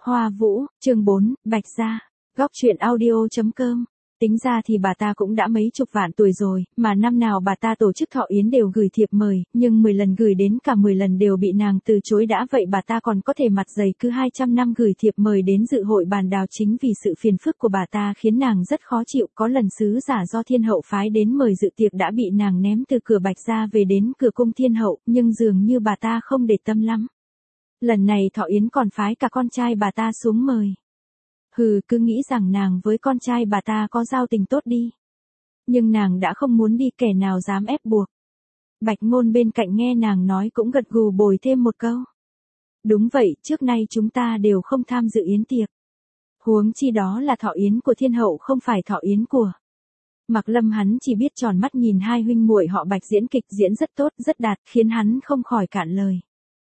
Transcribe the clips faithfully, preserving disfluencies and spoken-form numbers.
Hoa Vũ, chương bốn, Bạch Gia. Góc truyện audio chấm com. Tính ra thì bà ta cũng đã mấy chục vạn tuổi rồi, mà năm nào bà ta tổ chức thọ yến đều gửi thiệp mời, nhưng mười lần gửi đến cả mười lần đều bị nàng từ chối. Đã vậy bà ta còn có thể mặt dày cứ hai trăm năm gửi thiệp mời đến dự hội bàn đào. Chính vì sự phiền phức của bà ta khiến nàng rất khó chịu. Có lần sứ giả do thiên hậu phái đến mời dự tiệc đã bị nàng ném từ cửa Bạch Gia về đến cửa cung thiên hậu, nhưng dường như bà ta không để tâm lắm. Lần này thọ yến còn phái cả con trai bà ta xuống mời. Hừ, cứ nghĩ rằng nàng với con trai bà ta có giao tình tốt đi. Nhưng nàng đã không muốn đi, kẻ nào dám ép buộc. Bạch Ngôn bên cạnh nghe nàng nói cũng gật gù bồi thêm một câu. Đúng vậy, trước nay chúng ta đều không tham dự yến tiệc. Huống chi đó là thọ yến của thiên hậu, không phải thọ yến của. Mạc Lâm hắn chỉ biết tròn mắt nhìn hai huynh muội họ Bạch diễn kịch diễn rất tốt, rất đạt, khiến hắn không khỏi cạn lời.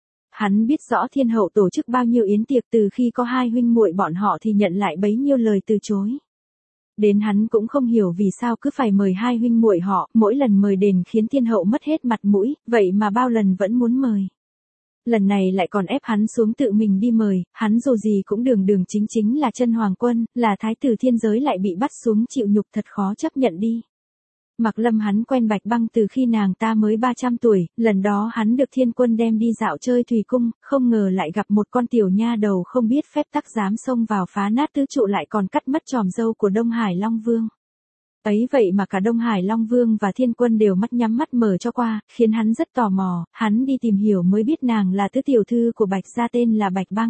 Hắn biết rõ thiên hậu tổ chức bao nhiêu yến tiệc, từ khi có hai huynh muội bọn họ thì nhận lại bấy nhiêu lời từ chối. Đến hắn cũng không hiểu vì sao cứ phải mời hai huynh muội họ, mỗi lần mời đền khiến thiên hậu mất hết mặt mũi, vậy mà bao lần vẫn muốn mời. Lần này lại còn ép hắn xuống tự mình đi mời, hắn dù gì cũng đường đường chính chính là chân hoàng quân, là thái tử thiên giới lại bị bắt xuống chịu nhục, thật khó chấp nhận đi. Mạc Lâm hắn quen Bạch Băng từ khi nàng ta mới ba trăm tuổi, lần đó hắn được thiên quân đem đi dạo chơi thủy cung, không ngờ lại gặp một con tiểu nha đầu không biết phép tắc dám xông vào phá nát tứ trụ, lại còn cắt mất tròm râu của Đông Hải Long Vương. Ấy vậy mà cả Đông Hải Long Vương và thiên quân đều mắt nhắm mắt mở cho qua, khiến hắn rất tò mò. Hắn đi tìm hiểu mới biết nàng là tứ tiểu thư của Bạch Gia tên là Bạch Băng.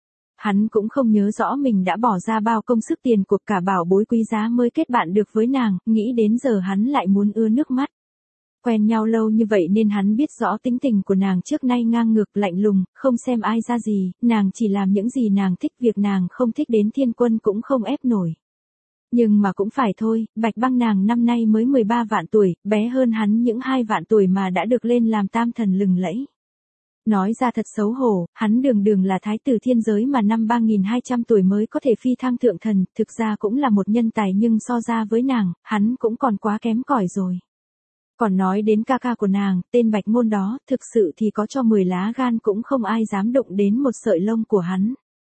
Hắn cũng không nhớ rõ mình đã bỏ ra bao công sức tiền cuộc, cả bảo bối quý giá mới kết bạn được với nàng, nghĩ đến giờ hắn lại muốn ứa nước mắt. Quen nhau lâu như vậy nên hắn biết rõ tính tình của nàng trước nay ngang ngược lạnh lùng, không xem ai ra gì, nàng chỉ làm những gì nàng thích, việc nàng không thích đến thiên quân cũng không ép nổi. Nhưng mà cũng phải thôi, Bạch Băng nàng năm nay mới mười ba vạn tuổi, bé hơn hắn những hai vạn tuổi mà đã được lên làm tam thần lừng lẫy. Nói ra thật xấu hổ, hắn đường đường là thái tử thiên giới mà năm ba nghìn hai trăm tuổi mới có thể phi thăng thượng thần, thực ra cũng là một nhân tài, nhưng so ra với nàng, hắn cũng còn quá kém cỏi rồi. Còn nói đến ca ca của nàng, tên Bạch Ngôn đó, thực sự thì có cho mười lá gan cũng không ai dám đụng đến một sợi lông của hắn.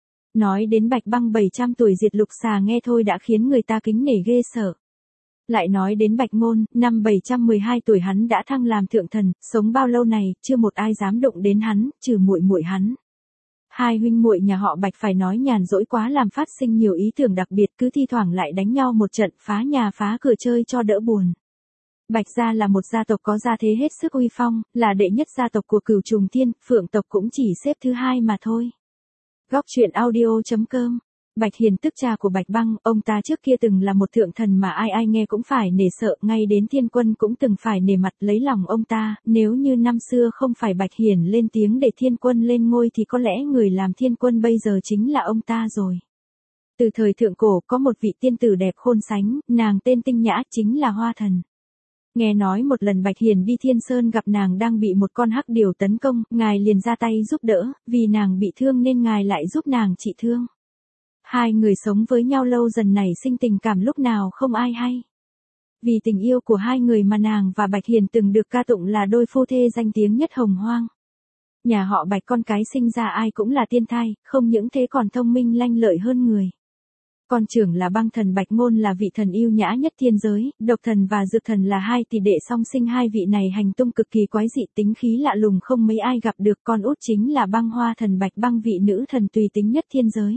Nói đến Bạch Băng bảy trăm tuổi diệt lục xà nghe thôi đã khiến người ta kính nể ghê sợ. Lại nói đến Bạch Ngôn, năm bảy trăm mười hai tuổi hắn đã thăng làm thượng thần, sống bao lâu này, chưa một ai dám đụng đến hắn, trừ muội muội hắn. Hai huynh muội nhà họ Bạch phải nói nhàn rỗi quá làm phát sinh nhiều ý tưởng đặc biệt, cứ thi thoảng lại đánh nhau một trận, phá nhà phá cửa chơi cho đỡ buồn. Bạch Gia là một gia tộc có gia thế hết sức uy phong, là đệ nhất gia tộc của Cửu Trùng Thiên, Phượng tộc cũng chỉ xếp thứ hai mà thôi. Góc truyện audio chấm com. Bạch Hiền tức cha của Bạch Băng, ông ta trước kia từng là một thượng thần mà ai ai nghe cũng phải nể sợ, ngay đến thiên quân cũng từng phải nể mặt lấy lòng ông ta. Nếu như năm xưa không phải Bạch Hiền lên tiếng để thiên quân lên ngôi thì có lẽ người làm thiên quân bây giờ chính là ông ta rồi. Từ thời thượng cổ có một vị tiên tử đẹp khôn sánh, nàng tên Tinh Nhã, chính là Hoa Thần. Nghe nói một lần Bạch Hiền đi Thiên Sơn gặp nàng đang bị một con hắc điểu tấn công, ngài liền ra tay giúp đỡ, vì nàng bị thương nên ngài lại giúp nàng trị thương. Hai người sống với nhau lâu dần nảy sinh tình cảm lúc nào không ai hay. Vì tình yêu của hai người mà nàng và Bạch Hiền từng được ca tụng là đôi phu thê danh tiếng nhất hồng hoang. Nhà họ Bạch con cái sinh ra ai cũng là tiên thai, không những thế còn thông minh lanh lợi hơn người. Con trưởng là Băng thần Bạch Ngôn là vị thần yêu nhã nhất thiên giới, Độc thần và Dược thần là hai tỷ đệ song sinh, hai vị này hành tung cực kỳ quái dị, tính khí lạ lùng không mấy ai gặp được. Con út chính là Băng Hoa thần Bạch Băng, vị nữ thần tùy tính nhất thiên giới.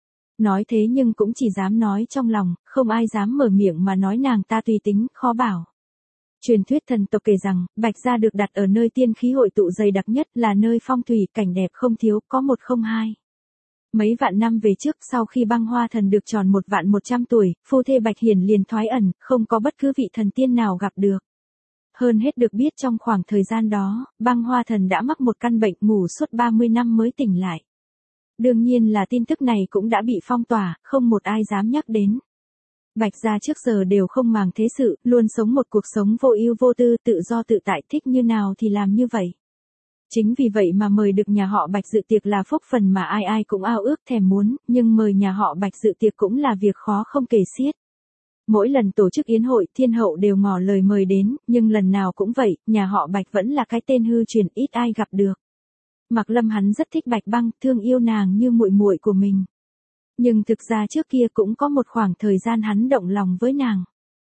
Nói thế nhưng cũng chỉ dám nói trong lòng, không ai dám mở miệng mà nói nàng ta tùy tính, khó bảo. Truyền thuyết thần tộc kể rằng, Bạch Gia được đặt ở nơi tiên khí hội tụ dày đặc nhất, là nơi phong thủy, cảnh đẹp không thiếu, có một không hai. Mấy vạn năm về trước, sau khi Băng Hoa thần được tròn một vạn một trăm tuổi, phu thê Bạch Hiền liền thoái ẩn, không có bất cứ vị thần tiên nào gặp được. Hơn hết được biết trong khoảng thời gian đó, Băng Hoa thần đã mắc một căn bệnh, ngủ suốt ba mươi năm mới tỉnh lại. Đương nhiên là tin tức này cũng đã bị phong tỏa, không một ai dám nhắc đến. Bạch Gia trước giờ đều không màng thế sự, luôn sống một cuộc sống vô ưu vô tư, tự do tự tại, thích như nào thì làm như vậy. Chính vì vậy mà mời được nhà họ Bạch dự tiệc là phúc phần mà ai ai cũng ao ước thèm muốn, nhưng mời nhà họ Bạch dự tiệc cũng là việc khó không kể xiết. Mỗi lần tổ chức yến hội, thiên hậu đều ngỏ lời mời đến, nhưng lần nào cũng vậy, nhà họ Bạch vẫn là cái tên hư truyền, ít ai gặp được. Mạc Lâm hắn rất thích Bạch Băng, thương yêu nàng như muội muội của mình. Nhưng thực ra trước kia cũng có một khoảng thời gian hắn động lòng với nàng.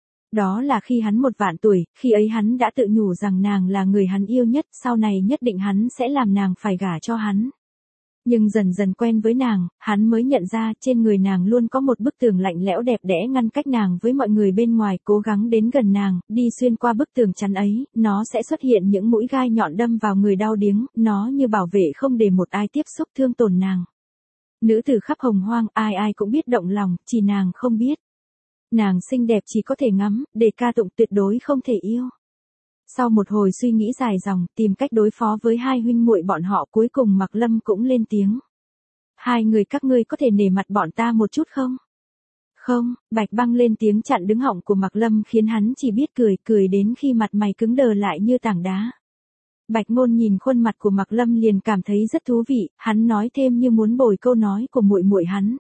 Đó là khi hắn một vạn tuổi, khi ấy hắn đã tự nhủ rằng nàng là người hắn yêu nhất, sau này nhất định hắn sẽ làm nàng phải gả cho hắn. Nhưng dần dần quen với nàng, hắn mới nhận ra trên người nàng luôn có một bức tường lạnh lẽo đẹp đẽ ngăn cách nàng với mọi người bên ngoài. Cố gắng đến gần nàng, đi xuyên qua bức tường chắn ấy, nó sẽ xuất hiện những mũi gai nhọn đâm vào người đau điếng, nó như bảo vệ không để một ai tiếp xúc thương tổn nàng. Nữ tử khắp hồng hoang, ai ai cũng biết động lòng, chỉ nàng không biết. Nàng xinh đẹp chỉ có thể ngắm, để ca tụng tuyệt đối không thể yêu. Sau một hồi suy nghĩ dài dòng, tìm cách đối phó với hai huynh muội bọn họ, cuối cùng Mạc Lâm cũng lên tiếng. Hai người các ngươi có thể nể mặt bọn ta một chút không? Không, Bạch Băng lên tiếng chặn đứng họng của Mạc Lâm khiến hắn chỉ biết cười, cười đến khi mặt mày cứng đờ lại như tảng đá. Bạch Ngôn nhìn khuôn mặt của Mạc Lâm liền cảm thấy rất thú vị, hắn nói thêm như muốn bồi câu nói của muội muội hắn.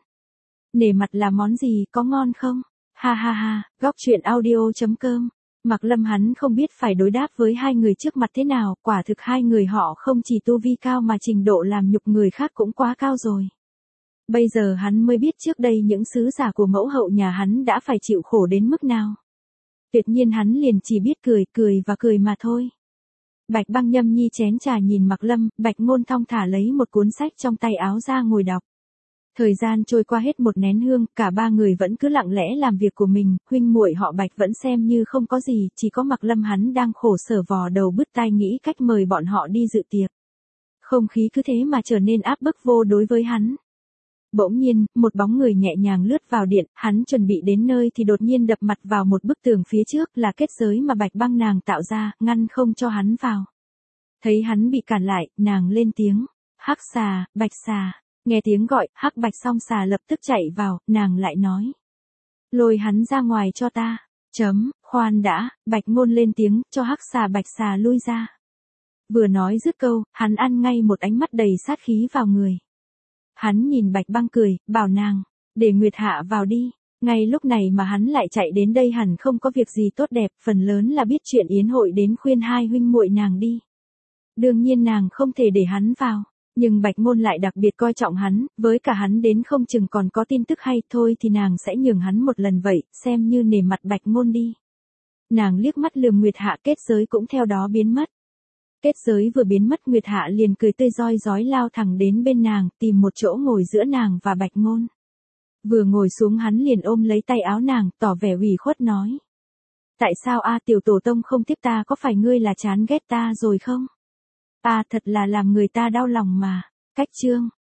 Nể mặt là món gì, có ngon không? Ha ha ha, góc truyện audio chấm com. Mạc Lâm hắn không biết phải đối đáp với hai người trước mặt thế nào, quả thực hai người họ không chỉ tu vi cao mà trình độ làm nhục người khác cũng quá cao rồi. Bây giờ hắn mới biết trước đây những sứ giả của mẫu hậu nhà hắn đã phải chịu khổ đến mức nào. Tuyệt nhiên hắn liền chỉ biết cười, cười và cười mà thôi. Bạch Băng nhâm nhi chén trà nhìn Mạc Lâm, Bạch Ngôn thong thả lấy một cuốn sách trong tay áo ra ngồi đọc. Thời gian trôi qua hết một nén hương, cả ba người vẫn cứ lặng lẽ làm việc của mình, huynh muội họ Bạch vẫn xem như không có gì, chỉ có Mạc Lâm hắn đang khổ sở vò đầu bứt tai nghĩ cách mời bọn họ đi dự tiệc. Không khí cứ thế mà trở nên áp bức vô đối với hắn. Bỗng nhiên, một bóng người nhẹ nhàng lướt vào điện, hắn chuẩn bị đến nơi thì đột nhiên đập mặt vào một bức tường phía trước, là kết giới mà Bạch Băng nàng tạo ra, ngăn không cho hắn vào. Thấy hắn bị cản lại, nàng lên tiếng, Hắc xà, Bạch xà. Nghe tiếng gọi, Hắc Bạch song xà lập tức chạy vào, nàng lại nói. Lôi hắn ra ngoài cho ta. Chấm, khoan đã, Bạch Ngôn lên tiếng, cho Hắc xà Bạch xà lui ra. Vừa nói dứt câu, hắn ăn ngay một ánh mắt đầy sát khí vào người. Hắn nhìn Bạch Băng cười, bảo nàng, để Nguyệt Hạ vào đi. Ngay lúc này mà hắn lại chạy đến đây hẳn không có việc gì tốt đẹp, phần lớn là biết chuyện yến hội đến khuyên hai huynh muội nàng đi. Đương nhiên nàng không thể để hắn vào. Nhưng Bạch Ngôn lại đặc biệt coi trọng hắn, với cả hắn đến không chừng còn có tin tức hay, thôi thì nàng sẽ nhường hắn một lần vậy, xem như nể mặt Bạch Ngôn đi. Nàng liếc mắt lườm Nguyệt Hạ, kết giới cũng theo đó biến mất. Kết giới vừa biến mất, Nguyệt Hạ liền cười tươi rói rói lao thẳng đến bên nàng, tìm một chỗ ngồi giữa nàng và Bạch Ngôn. Vừa ngồi xuống hắn liền ôm lấy tay áo nàng, tỏ vẻ ủy khuất nói. Tại sao a tiểu tổ tông không tiếp ta, có phải ngươi là chán ghét ta rồi không? À thật là làm người ta đau lòng mà. Cách chương